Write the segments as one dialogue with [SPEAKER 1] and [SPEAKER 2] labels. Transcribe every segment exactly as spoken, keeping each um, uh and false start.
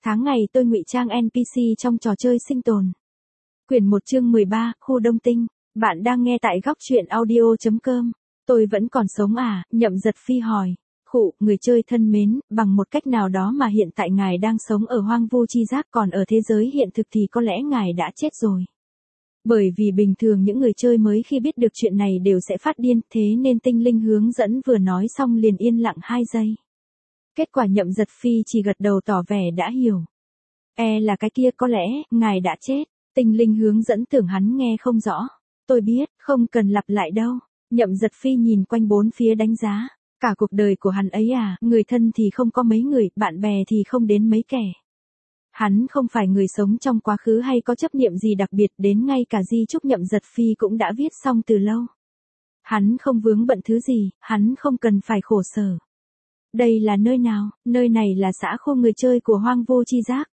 [SPEAKER 1] Tháng ngày tôi ngụy trang en pê xê trong trò chơi sinh tồn. Quyển một chương mười ba, khu Đông Tinh. Bạn đang nghe tại góc truyện audio chấm com. Tôi vẫn còn sống à? Nhậm Giật Phi hỏi. Khụ, người chơi thân mến, bằng một cách nào đó mà hiện tại ngài đang sống ở hoang vu chi giác, còn ở thế giới hiện thực thì có lẽ ngài đã chết rồi. Bởi vì bình thường những người chơi mới khi biết được chuyện này đều sẽ phát điên, thế nên tinh linh hướng dẫn vừa nói xong liền yên lặng hai giây. Kết quả Nhậm Giật Phi chỉ gật đầu tỏ vẻ đã hiểu. E là cái kia, có lẽ, ngài đã chết. Tinh linh hướng dẫn tưởng hắn nghe không rõ. Tôi biết, không cần lặp lại đâu. Nhậm Giật Phi nhìn quanh bốn phía đánh giá. Cả cuộc đời của hắn ấy à, người thân thì không có mấy người, bạn bè thì không đến mấy kẻ. Hắn không phải người sống trong quá khứ hay có chấp niệm gì đặc biệt, đến ngay cả di chúc Nhậm Giật Phi cũng đã viết xong từ lâu. Hắn không vướng bận thứ gì, hắn không cần phải khổ sở. Đây là nơi nào? Nơi này là xã khu người chơi của hoang vu chi giác.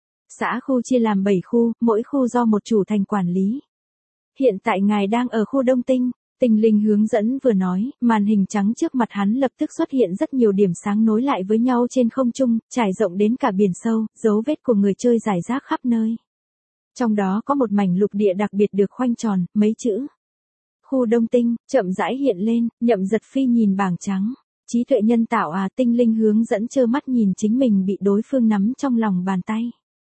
[SPEAKER 1] Xã khu chia làm bảy khu, mỗi khu do một chủ thành quản lý. Hiện tại ngài đang ở khu Đông Tinh. Tinh linh hướng dẫn vừa nói, màn hình trắng trước mặt hắn lập tức xuất hiện rất nhiều điểm sáng nối lại với nhau trên không trung, trải rộng đến cả biển sâu, dấu vết của người chơi rải rác khắp nơi. Trong đó có một mảnh lục địa đặc biệt được khoanh tròn, mấy chữ. Khu Đông Tinh, chậm rãi hiện lên, Nhậm Giật Phi nhìn bảng trắng. Trí tuệ nhân tạo à? Tinh linh hướng dẫn trơ mắt nhìn chính mình bị đối phương nắm trong lòng bàn tay.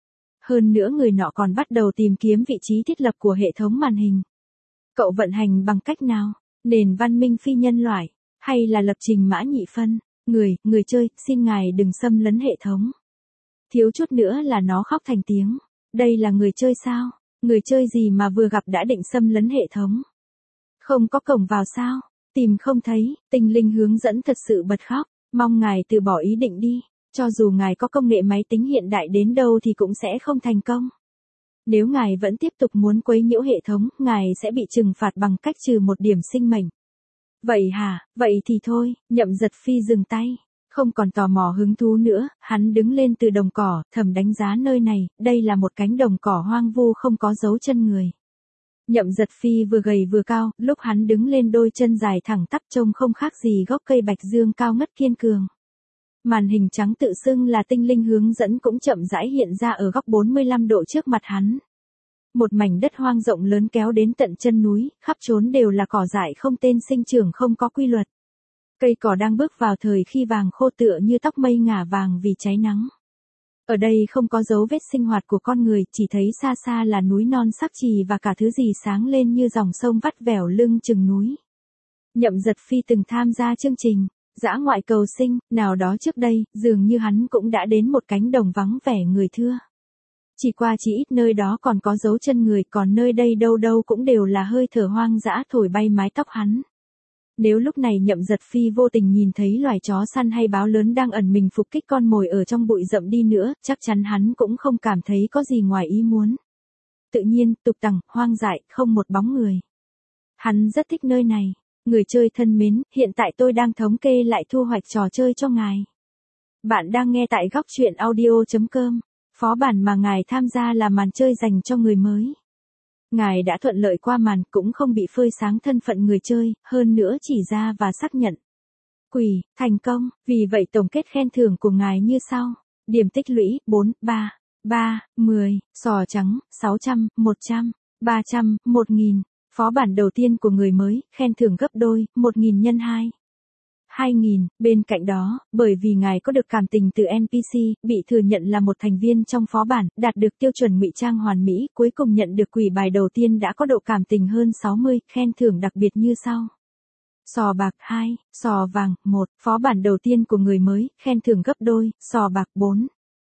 [SPEAKER 1] Hơn nữa người nọ còn bắt đầu tìm kiếm vị trí thiết lập của hệ thống màn hình. Cậu vận hành bằng cách nào? Nền văn minh phi nhân loại, hay là lập trình mã nhị phân? Người, người chơi, xin ngài đừng xâm lấn hệ thống. Thiếu chút nữa là nó khóc thành tiếng. Đây là người chơi sao? Người chơi gì mà vừa gặp đã định xâm lấn hệ thống? Không có cổng vào sao? Tìm không thấy. Tinh linh hướng dẫn thật sự bật khóc. Mong ngài từ bỏ ý định đi. Cho dù ngài có công nghệ máy tính hiện đại đến đâu thì cũng sẽ không thành công. Nếu ngài vẫn tiếp tục muốn quấy nhiễu hệ thống, ngài sẽ bị trừng phạt bằng cách trừ một điểm sinh mệnh. Vậy hả? Vậy thì thôi. Nhậm Giật Phi dừng tay. Không còn tò mò hứng thú nữa, hắn đứng lên từ đồng cỏ, thầm đánh giá nơi này, đây là một cánh đồng cỏ hoang vu không có dấu chân người. Nhậm Giật Phi vừa gầy vừa cao, lúc hắn đứng lên đôi chân dài thẳng tắp trông không khác gì gốc cây bạch dương cao ngất kiên cường. Màn hình trắng tự xưng là tinh linh hướng dẫn cũng chậm rãi hiện ra ở góc bốn mươi lăm độ trước mặt hắn. Một mảnh đất hoang rộng lớn kéo đến tận chân núi, khắp trốn đều là cỏ dại không tên sinh trưởng không có quy luật. Cây cỏ đang bước vào thời khi vàng khô tựa như tóc mây ngả vàng vì cháy nắng. Ở đây không có dấu vết sinh hoạt của con người, chỉ thấy xa xa là núi non sắc chì và cả thứ gì sáng lên như dòng sông vắt vẻo lưng chừng núi. Nhậm Giật Phi từng tham gia chương trình dã ngoại cầu sinh, nào đó trước đây, dường như hắn cũng đã đến một cánh đồng vắng vẻ người thưa. Chỉ qua chỉ ít nơi đó còn có dấu chân người, còn nơi đây đâu đâu cũng đều là hơi thở hoang dã thổi bay mái tóc hắn. Nếu lúc này Nhậm Giật Phi vô tình nhìn thấy loài chó săn hay báo lớn đang ẩn mình phục kích con mồi ở trong bụi rậm đi nữa, chắc chắn hắn cũng không cảm thấy có gì ngoài ý muốn. Tự nhiên, tục tằng, hoang dại, không một bóng người. Hắn rất thích nơi này. Người chơi thân mến, hiện tại tôi đang thống kê lại thu hoạch trò chơi cho ngài. Bạn đang nghe tại góc truyện audio chấm com. Phó bản mà ngài tham gia là màn chơi dành cho người mới. Ngài đã thuận lợi qua màn, cũng không bị phơi sáng thân phận người chơi, hơn nữa chỉ ra và xác nhận. Quỷ, thành công, vì vậy tổng kết khen thưởng của ngài như sau. Điểm tích lũy, bốn, ba, ba, mười, sò trắng, sáu trăm, một trăm, ba trăm, một nghìn. Phó bản đầu tiên của người mới, khen thưởng gấp đôi, một nghìn nhân hai. hai nghìn, bên cạnh đó, bởi vì ngài có được cảm tình từ en pê xê, bị thừa nhận là một thành viên trong phó bản, đạt được tiêu chuẩn ngụy trang hoàn mỹ, cuối cùng nhận được quỷ bài đầu tiên đã có độ cảm tình hơn sáu mươi, khen thưởng đặc biệt như sau. Sò bạc hai, sò vàng một, phó bản đầu tiên của người mới, khen thưởng gấp đôi, sò bạc bốn.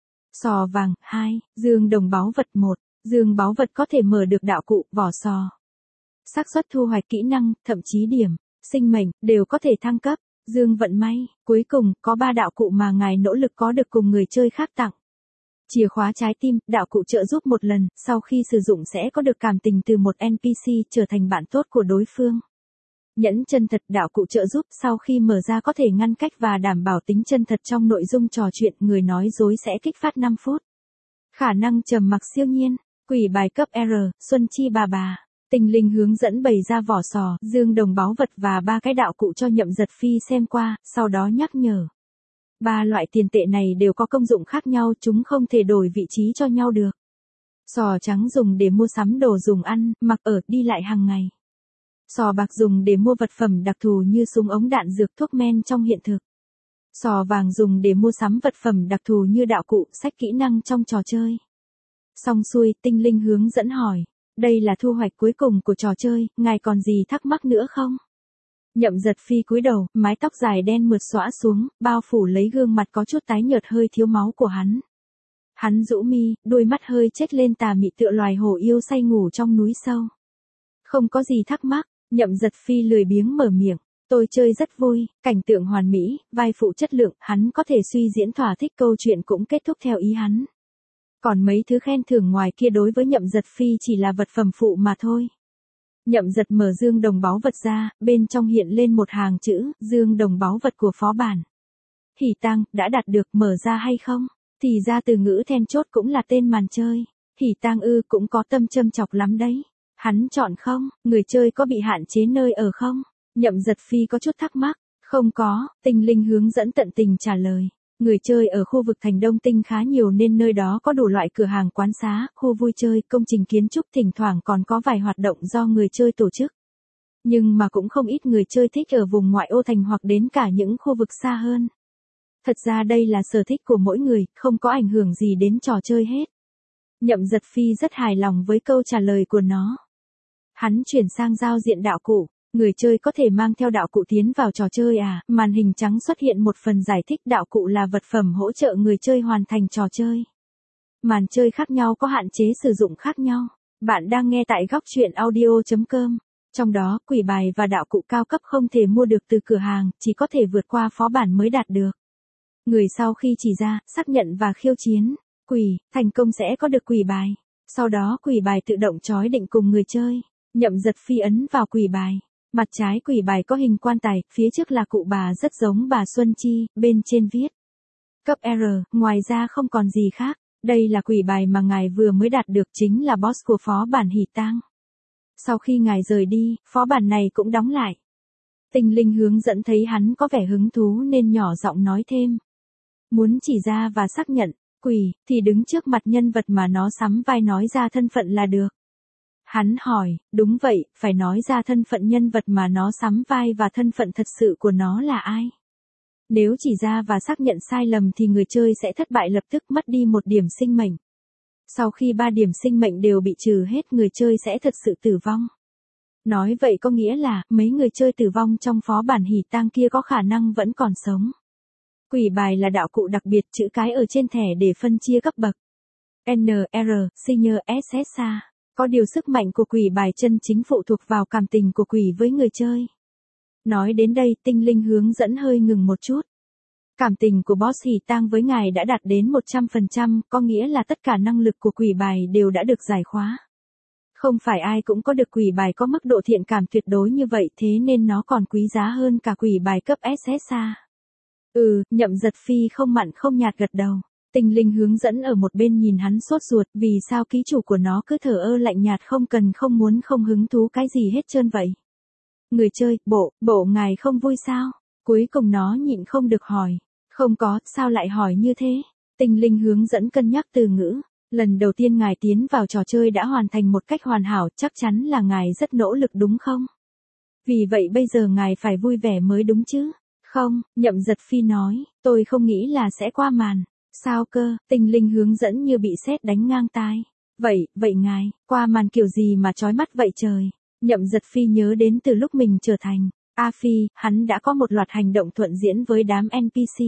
[SPEAKER 1] Sò vàng hai, dương đồng báu vật một, dương báu vật có thể mở được đạo cụ, vỏ sò. Xác suất thu hoạch kỹ năng, thậm chí điểm, sinh mệnh, đều có thể thăng cấp. Dương vận may, cuối cùng, có ba đạo cụ mà ngài nỗ lực có được cùng người chơi khác tặng. Chìa khóa trái tim, đạo cụ trợ giúp một lần, sau khi sử dụng sẽ có được cảm tình từ một en pê xê trở thành bạn tốt của đối phương. Nhẫn chân thật, đạo cụ trợ giúp sau khi mở ra có thể ngăn cách và đảm bảo tính chân thật trong nội dung trò chuyện, người nói dối sẽ kích phát năm phút. Khả năng trầm mặc siêu nhiên, quỷ bài cấp R, Xuân Chi bà bà. Tinh linh hướng dẫn bày ra vỏ sò, dương đồng báu vật và ba cái đạo cụ cho Nhậm Giật Phi xem qua, sau đó nhắc nhở. Ba loại tiền tệ này đều có công dụng khác nhau, chúng không thể đổi vị trí cho nhau được. Sò trắng dùng để mua sắm đồ dùng ăn, mặc ở, đi lại hàng ngày. Sò bạc dùng để mua vật phẩm đặc thù như súng ống đạn dược thuốc men trong hiện thực. Sò vàng dùng để mua sắm vật phẩm đặc thù như đạo cụ, sách kỹ năng trong trò chơi. Xong xuôi, tinh linh hướng dẫn hỏi. Đây là thu hoạch cuối cùng của trò chơi, ngài còn gì thắc mắc nữa không? Nhậm Giật Phi cúi đầu, mái tóc dài đen mượt xõa xuống, bao phủ lấy gương mặt có chút tái nhợt hơi thiếu máu của hắn. Hắn rũ mi, đôi mắt hơi chếch lên tà mị tựa loài hổ yêu say ngủ trong núi sâu. Không có gì thắc mắc, Nhậm Giật Phi lười biếng mở miệng. Tôi chơi rất vui, cảnh tượng hoàn mỹ, vai phụ chất lượng, hắn có thể suy diễn thỏa thích, câu chuyện cũng kết thúc theo ý hắn. Còn mấy thứ khen thưởng ngoài kia đối với Nhậm Giật Phi chỉ là vật phẩm phụ mà thôi. Nhậm Giật mở dương đồng báu vật ra, bên trong hiện lên một hàng chữ, dương đồng báu vật của phó bản. Hỉ tang, đã đạt được, mở ra hay không? Thì ra từ ngữ then chốt cũng là tên màn chơi. Hỉ tang ư, cũng có tâm châm chọc lắm đấy. Hắn chọn không, người chơi có bị hạn chế nơi ở không? Nhậm Giật Phi có chút thắc mắc. Không có, tinh linh hướng dẫn tận tình trả lời. Người chơi ở khu vực thành Đông Tinh khá nhiều nên nơi đó có đủ loại cửa hàng quán xá, khu vui chơi, công trình kiến trúc, thỉnh thoảng còn có vài hoạt động do người chơi tổ chức. Nhưng mà cũng không ít người chơi thích ở vùng ngoại ô thành hoặc đến cả những khu vực xa hơn. Thật ra đây là sở thích của mỗi người, không có ảnh hưởng gì đến trò chơi hết. Nhậm Giật Phi rất hài lòng với câu trả lời của nó. Hắn chuyển sang giao diện đạo cụ. Người chơi có thể mang theo đạo cụ tiến vào trò chơi à? Màn hình trắng xuất hiện một phần giải thích, đạo cụ là vật phẩm hỗ trợ người chơi hoàn thành trò chơi. Màn chơi khác nhau có hạn chế sử dụng khác nhau. Bạn đang nghe tại góc truyện audio chấm com. Trong đó, quỷ bài và đạo cụ cao cấp không thể mua được từ cửa hàng, chỉ có thể vượt qua phó bản mới đạt được. Người sau khi chỉ ra, xác nhận và khiêu chiến, quỷ, thành công sẽ có được quỷ bài. Sau đó quỷ bài tự động trói định cùng người chơi. Nhậm Giật Phi ấn vào quỷ bài. Mặt trái quỷ bài có hình quan tài, phía trước là cụ bà rất giống bà Xuân Chi, bên trên viết. Cấp R, ngoài ra không còn gì khác. Đây là quỷ bài mà ngài vừa mới đạt được, chính là boss của phó bản Hỉ Tang. Sau khi ngài rời đi, phó bản này cũng đóng lại. Tinh linh hướng dẫn thấy hắn có vẻ hứng thú nên nhỏ giọng nói thêm. Muốn chỉ ra và xác nhận, quỷ, thì đứng trước mặt nhân vật mà nó sắm vai nói ra thân phận là được. Hắn hỏi, đúng vậy, phải nói ra thân phận nhân vật mà nó sắm vai và thân phận thật sự của nó là ai. Nếu chỉ ra và xác nhận sai lầm thì người chơi sẽ thất bại, lập tức mất đi một điểm sinh mệnh. Sau khi ba điểm sinh mệnh đều bị trừ hết, người chơi sẽ thật sự tử vong. Nói vậy có nghĩa là, mấy người chơi tử vong trong phó bản Hỉ Tang kia có khả năng vẫn còn sống. Quỷ bài là đạo cụ đặc biệt, chữ cái ở trên thẻ để phân chia cấp bậc. N, R, Senior, S S A. Có điều sức mạnh của quỷ bài chân chính phụ thuộc vào cảm tình của quỷ với người chơi. Nói đến đây, tinh linh hướng dẫn hơi ngừng một chút. Cảm tình của boss Hỉ Tang với ngài đã đạt đến một trăm phần trăm, có nghĩa là tất cả năng lực của quỷ bài đều đã được giải khóa. Không phải ai cũng có được quỷ bài có mức độ thiện cảm tuyệt đối như vậy, thế nên nó còn quý giá hơn cả quỷ bài cấp S S A. Ừ, Nhậm Giật Phi không mặn không nhạt gật đầu. Tinh linh hướng dẫn ở một bên nhìn hắn sốt ruột, vì sao ký chủ của nó cứ thờ ơ lạnh nhạt, không cần không muốn không hứng thú cái gì hết trơn vậy. Người chơi, bộ, bộ ngài không vui sao? Cuối cùng nó nhịn không được hỏi. Không có, sao lại hỏi như thế? Tinh linh hướng dẫn cân nhắc từ ngữ. Lần đầu tiên ngài tiến vào trò chơi đã hoàn thành một cách hoàn hảo, chắc chắn là ngài rất nỗ lực đúng không? Vì vậy bây giờ ngài phải vui vẻ mới đúng chứ? Không, Nhậm Giật Phi nói, tôi không nghĩ là sẽ qua màn. Sao cơ? Tinh linh hướng dẫn như bị sét đánh ngang tai. Vậy, vậy ngài, qua màn kiểu gì mà chói mắt vậy trời? Nhậm Giật Phi nhớ đến từ lúc mình trở thành A Phi, hắn đã có một loạt hành động thuận diễn với đám N P C.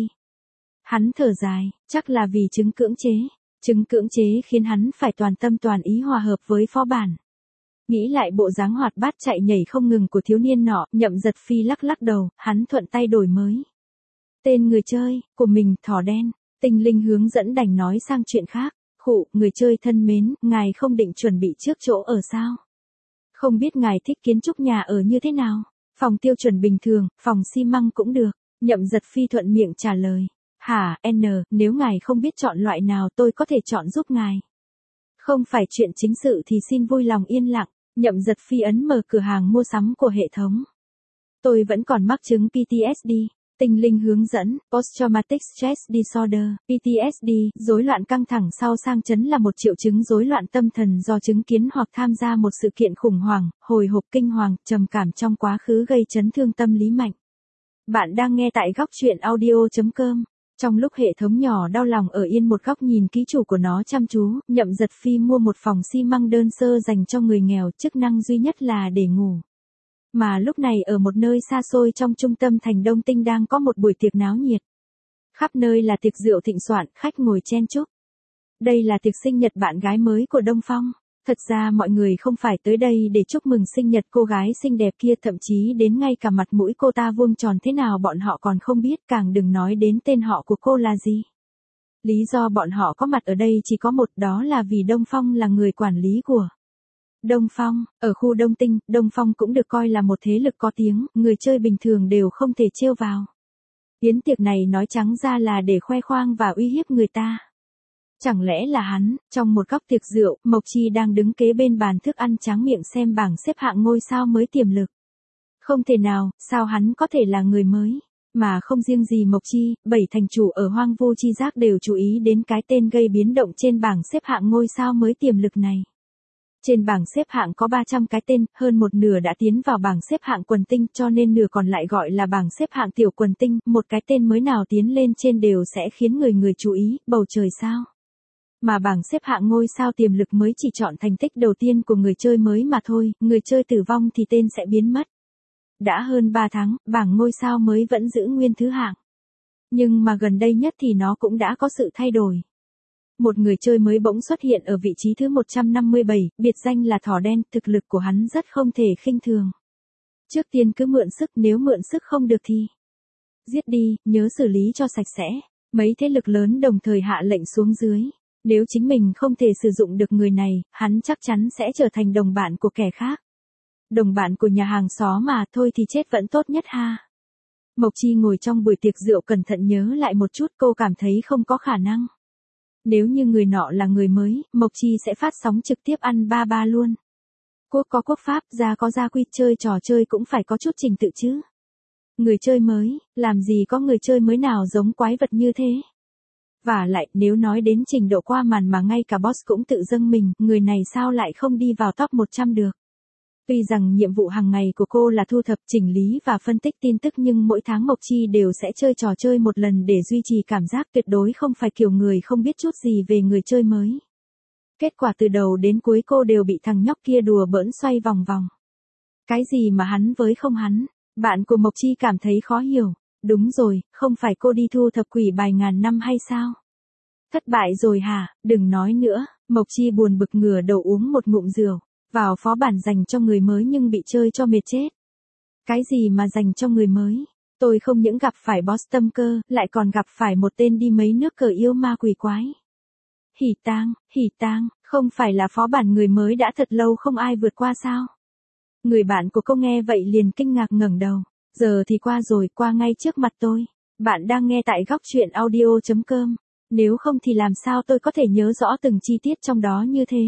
[SPEAKER 1] Hắn thở dài, chắc là vì chứng cưỡng chế. Chứng cưỡng chế khiến hắn phải toàn tâm toàn ý hòa hợp với phó bản. Nghĩ lại bộ dáng hoạt bát chạy nhảy không ngừng của thiếu niên nọ, Nhậm Giật Phi lắc lắc đầu, hắn thuận tay đổi mới. Tên người chơi, của mình, thỏ đen. Tinh linh hướng dẫn đành nói sang chuyện khác. Khụ, người chơi thân mến, ngài không định chuẩn bị trước chỗ ở sao? Không biết ngài thích kiến trúc nhà ở như thế nào? Phòng tiêu chuẩn bình thường, phòng xi măng cũng được. Nhậm Giật Phi thuận miệng trả lời. Hả, N, nếu ngài không biết chọn loại nào tôi có thể chọn giúp ngài. Không phải chuyện chính sự thì xin vui lòng yên lặng. Nhậm Giật Phi ấn mở cửa hàng mua sắm của hệ thống. Tôi vẫn còn mắc chứng P T S D. Tinh linh hướng dẫn, Post-traumatic stress disorder, P T S D, rối loạn căng thẳng sau sang chấn là một triệu chứng rối loạn tâm thần do chứng kiến hoặc tham gia một sự kiện khủng hoảng, hồi hộp kinh hoàng, trầm cảm trong quá khứ gây chấn thương tâm lý mạnh. Bạn đang nghe tại góc truyện audio chấm com. Trong lúc hệ thống nhỏ đau lòng ở yên một góc nhìn ký chủ của nó chăm chú, Nhậm Giật Phi mua một phòng xi măng đơn sơ dành cho người nghèo, chức năng duy nhất là để ngủ. Mà lúc này ở một nơi xa xôi trong trung tâm thành Đông Tinh đang có một buổi tiệc náo nhiệt. Khắp nơi là tiệc rượu thịnh soạn, khách ngồi chen chúc. Đây là tiệc sinh nhật bạn gái mới của Đông Phong. Thật ra mọi người không phải tới đây để chúc mừng sinh nhật cô gái xinh đẹp kia, thậm chí đến ngay cả mặt mũi cô ta vuông tròn thế nào bọn họ còn không biết, càng đừng nói đến tên họ của cô là gì. Lý do bọn họ có mặt ở đây chỉ có một, đó là vì Đông Phong là người quản lý của Đông Phong. Ở khu Đông Tinh, Đông Phong cũng được coi là một thế lực có tiếng, người chơi bình thường đều không thể trêu vào. Yến tiệc này nói trắng ra là để khoe khoang và uy hiếp người ta. Chẳng lẽ là hắn, trong một góc tiệc rượu, Mộc Chi đang đứng kế bên bàn thức ăn tráng miệng xem bảng xếp hạng ngôi sao mới tiềm lực. Không thể nào, sao hắn có thể là người mới? Mà không riêng gì Mộc Chi, bảy thành chủ ở Hoang Vu Chi Giác đều chú ý đến cái tên gây biến động trên bảng xếp hạng ngôi sao mới tiềm lực này. Trên bảng xếp hạng có ba trăm cái tên, hơn một nửa đã tiến vào bảng xếp hạng quần tinh, cho nên nửa còn lại gọi là bảng xếp hạng tiểu quần tinh, một cái tên mới nào tiến lên trên đều sẽ khiến người người chú ý, bầu trời sao. Mà bảng xếp hạng ngôi sao tiềm lực mới chỉ chọn thành tích đầu tiên của người chơi mới mà thôi, người chơi tử vong thì tên sẽ biến mất. Đã hơn ba tháng, bảng ngôi sao mới vẫn giữ nguyên thứ hạng. Nhưng mà gần đây nhất thì nó cũng đã có sự thay đổi. Một người chơi mới bỗng xuất hiện ở vị trí thứ một trăm năm mươi bảy, biệt danh là Thỏ Đen, thực lực của hắn rất không thể khinh thường. Trước tiên cứ mượn sức, nếu mượn sức không được thì giết đi, nhớ xử lý cho sạch sẽ. Mấy thế lực lớn đồng thời hạ lệnh xuống dưới. Nếu chính mình không thể sử dụng được người này, hắn chắc chắn sẽ trở thành đồng bạn của kẻ khác. Đồng bạn của nhà hàng xó mà, thôi thì chết vẫn tốt nhất ha. Mộc Chi ngồi trong buổi tiệc rượu cẩn thận nhớ lại một chút, cô cảm thấy không có khả năng. Nếu như người nọ là người mới, Mộc Chi sẽ phát sóng trực tiếp ăn ba ba luôn. Quốc có quốc pháp, gia có gia quy, chơi trò chơi cũng phải có chút trình tự chứ. Người chơi mới, làm gì có người chơi mới nào giống quái vật như thế. Và lại, nếu nói đến trình độ qua màn mà ngay cả boss cũng tự dâng mình, người này sao lại không đi vào top một trăm được. Tuy rằng nhiệm vụ hàng ngày của cô là thu thập, chỉnh lý và phân tích tin tức, nhưng mỗi tháng Mộc Chi đều sẽ chơi trò chơi một lần để duy trì cảm giác, tuyệt đối không phải kiểu người không biết chút gì về người chơi mới. Kết quả từ đầu đến cuối cô đều bị thằng nhóc kia đùa bỡn xoay vòng vòng. Cái gì mà hắn với không hắn, bạn của Mộc Chi cảm thấy khó hiểu. Đúng rồi, không phải cô đi thu thập quỷ bài ngàn năm hay sao? Thất bại rồi hả, đừng nói nữa, Mộc Chi buồn bực ngửa đầu uống một ngụm rượu, vào phó bản dành cho người mới nhưng bị chơi cho mệt chết. Cái gì mà dành cho người mới? Tôi không những gặp phải boss tâm cơ, lại còn gặp phải một tên đi mấy nước cờ yêu ma quỷ quái. Hỉ tang, hỉ tang, không phải là phó bản người mới đã thật lâu không ai vượt qua sao? Người bạn của cô nghe vậy liền kinh ngạc ngẩng đầu. Giờ thì qua rồi, qua ngay trước mặt tôi. Bạn đang nghe tại góc truyện audio chấm com. Nếu không thì làm sao tôi có thể nhớ rõ từng chi tiết trong đó như thế.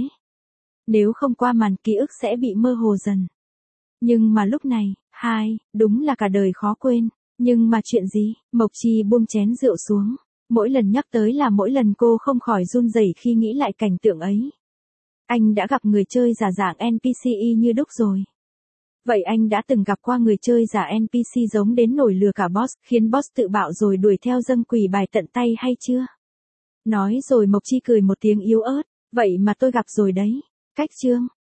[SPEAKER 1] Nếu không qua màn ký ức sẽ bị mơ hồ dần. Nhưng mà lúc này, hai, đúng là cả đời khó quên. Nhưng mà chuyện gì? Mộc Chi buông chén rượu xuống. Mỗi lần nhắc tới là mỗi lần cô không khỏi run rẩy khi nghĩ lại cảnh tượng ấy. Anh đã gặp người chơi giả dạng en pê xê y như đúc rồi. Vậy anh đã từng gặp qua người chơi giả en pê xê giống đến nổi lừa cả boss, khiến boss tự bạo rồi đuổi theo dâng quỷ bài tận tay hay chưa? Nói rồi Mộc Chi cười một tiếng yếu ớt, vậy mà tôi gặp rồi đấy. Cách chương,